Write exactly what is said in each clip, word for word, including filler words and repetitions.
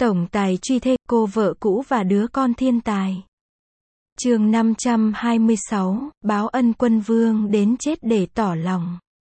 Tổng tài truy thê, cô vợ cũ và đứa con thiên tài. Chương năm trăm hai mươi sáu, báo ân quân vương đến chết để tỏ lòng.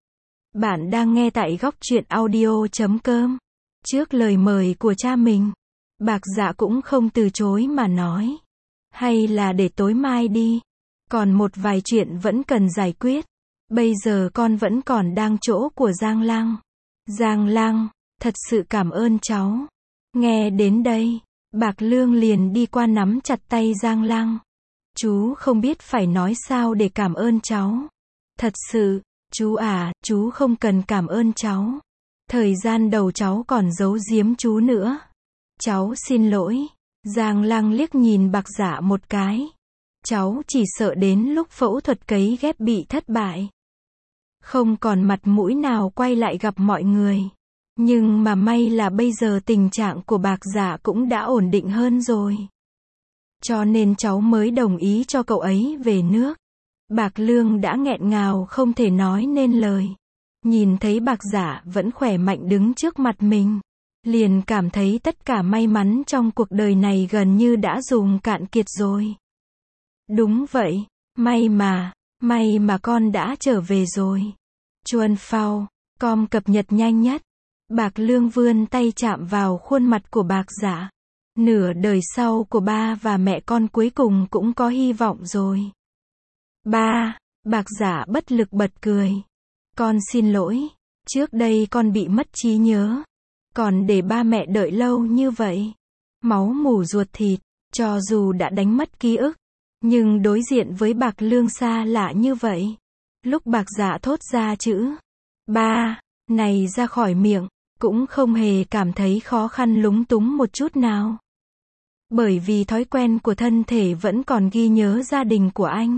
Bạn đang nghe tại góc truyện audio chấm com. Trước lời mời của cha mình, Bạc Dạ cũng không từ chối mà nói. Hay là để tối mai đi. Còn một vài chuyện vẫn cần giải quyết. Bây giờ con vẫn còn đang chỗ của Giang Lang. Giang Lang, thật sự cảm ơn cháu. Nghe đến đây, Bạc Lương liền đi qua nắm chặt tay Giang Lang. Chú không biết phải nói sao để cảm ơn cháu. Thật sự, chú à, chú không cần cảm ơn cháu. Thời gian đầu cháu còn giấu giếm chú nữa. Cháu xin lỗi. Giang Lang liếc nhìn Bạc Dạ một cái. Cháu chỉ sợ đến lúc phẫu thuật cấy ghép bị thất bại. Không còn mặt mũi nào quay lại gặp mọi người. Nhưng mà may là bây giờ tình trạng của Bạc Dạ cũng đã ổn định hơn rồi. Cho nên cháu mới đồng ý cho cậu ấy về nước. Bạc Lương đã nghẹn ngào không thể nói nên lời. Nhìn thấy Bạc Dạ vẫn khỏe mạnh đứng trước mặt mình, liền cảm thấy tất cả may mắn trong cuộc đời này gần như đã dùng cạn kiệt rồi. Đúng vậy, may mà, may mà con đã trở về rồi. Chuan Phao, com cập nhật nhanh nhất. Bạc Lương vươn tay chạm vào khuôn mặt của Bạc Dạ. Nửa đời sau của ba và mẹ con cuối cùng cũng có hy vọng rồi. Ba, Bạc Dạ bất lực bật cười. Con xin lỗi, trước đây con bị mất trí nhớ. Còn để ba mẹ đợi lâu như vậy. Máu mủ ruột thịt, cho dù đã đánh mất ký ức. Nhưng đối diện với Bạc Lương xa lạ như vậy. Lúc Bạc Dạ thốt ra chữ ba này ra khỏi miệng, cũng không hề cảm thấy khó khăn lúng túng một chút nào. Bởi vì thói quen của thân thể vẫn còn ghi nhớ gia đình của anh.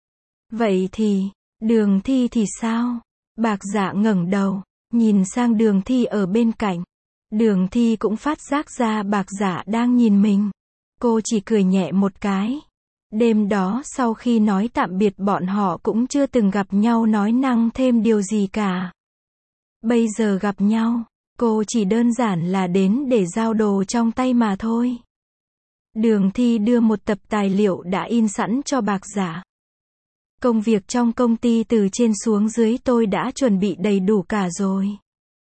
Vậy thì, Đường Thi thì sao? Bạc Dạ ngẩng đầu, nhìn sang Đường Thi ở bên cạnh. Đường Thi cũng phát giác ra Bạc Dạ đang nhìn mình. Cô chỉ cười nhẹ một cái. Đêm đó sau khi nói tạm biệt bọn họ cũng chưa từng gặp nhau nói năng thêm điều gì cả. Bây giờ gặp nhau, cô chỉ đơn giản là đến để giao đồ trong tay mà thôi. Đường Thi đưa một tập tài liệu đã in sẵn cho Bạc Dạ. Công việc trong công ty từ trên xuống dưới tôi đã chuẩn bị đầy đủ cả rồi.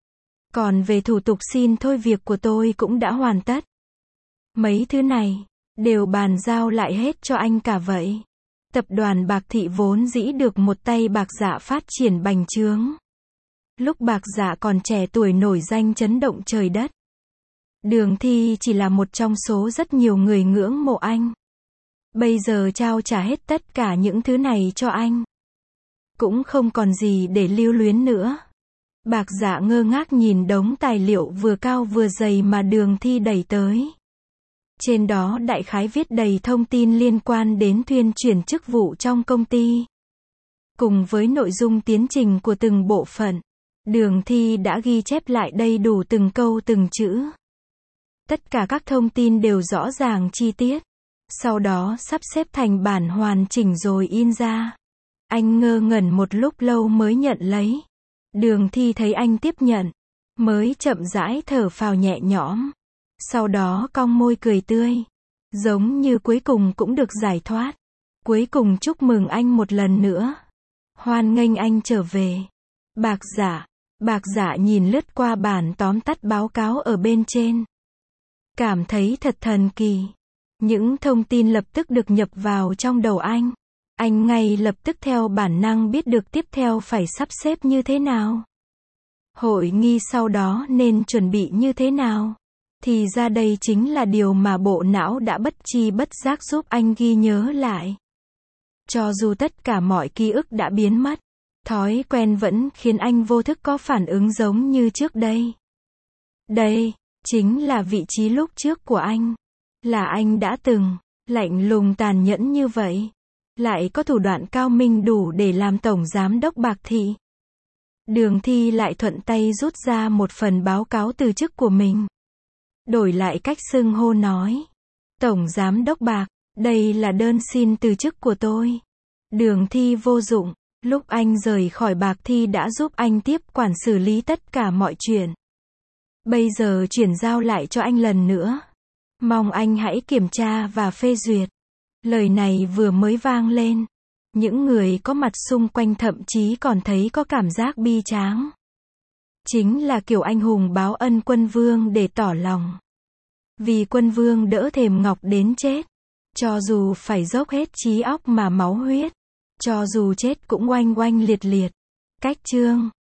Còn về thủ tục xin thôi việc của tôi cũng đã hoàn tất. Mấy thứ này đều bàn giao lại hết cho anh cả vậy. Tập đoàn Bạc Thị vốn dĩ được một tay Bạc Dạ phát triển bành trướng. Lúc Bạc Dạ còn trẻ tuổi nổi danh chấn động trời đất. Đường Thi chỉ là một trong số rất nhiều người ngưỡng mộ anh. Bây giờ trao trả hết tất cả những thứ này cho anh. Cũng không còn gì để lưu luyến nữa. Bạc Dạ ngơ ngác nhìn đống tài liệu vừa cao vừa dày mà Đường Thi đẩy tới. Trên đó đại khái viết đầy thông tin liên quan đến thuyên chuyển chức vụ trong công ty. Cùng với nội dung tiến trình của từng bộ phận. Đường Thi đã ghi chép lại đầy đủ từng câu từng chữ. Tất cả các thông tin đều rõ ràng chi tiết. Sau đó sắp xếp thành bản hoàn chỉnh rồi in ra. Anh ngơ ngẩn một lúc lâu mới nhận lấy. Đường Thi thấy anh tiếp nhận, mới chậm rãi thở phào nhẹ nhõm. Sau đó cong môi cười tươi. Giống như cuối cùng cũng được giải thoát. Cuối cùng chúc mừng anh một lần nữa. Hoan nghênh anh trở về. Bạc Dạ. Bạc Dạ nhìn lướt qua bản tóm tắt báo cáo ở bên trên. Cảm thấy thật thần kỳ. Những thông tin lập tức được nhập vào trong đầu anh. Anh ngay lập tức theo bản năng biết được tiếp theo phải sắp xếp như thế nào. Hội nghi sau đó nên chuẩn bị như thế nào. Thì ra đây chính là điều mà bộ não đã bất chi bất giác giúp anh ghi nhớ lại. Cho dù tất cả mọi ký ức đã biến mất, thói quen vẫn khiến anh vô thức có phản ứng giống như trước đây. Đây, chính là vị trí lúc trước của anh. Là anh đã từng, lạnh lùng tàn nhẫn như vậy. Lại có thủ đoạn cao minh đủ để làm tổng giám đốc Bạc Thị. Đường Thi lại thuận tay rút ra một phần báo cáo từ chức của mình. Đổi lại cách xưng hô nói. Tổng giám đốc Bạc, đây là đơn xin từ chức của tôi. Đường Thi vô dụng. Lúc anh rời khỏi Bạc Thị đã giúp anh tiếp quản xử lý tất cả mọi chuyện. Bây giờ chuyển giao lại cho anh lần nữa. Mong anh hãy kiểm tra và phê duyệt. Lời này vừa mới vang lên. Những người có mặt xung quanh thậm chí còn thấy có cảm giác bi tráng. Chính là kiểu anh hùng báo ân quân vương để tỏ lòng. Vì quân vương đỡ Thềm Ngọc đến chết. Cho dù phải dốc hết trí óc mà máu huyết. Cho dù chết cũng oanh oanh liệt liệt. Cách chương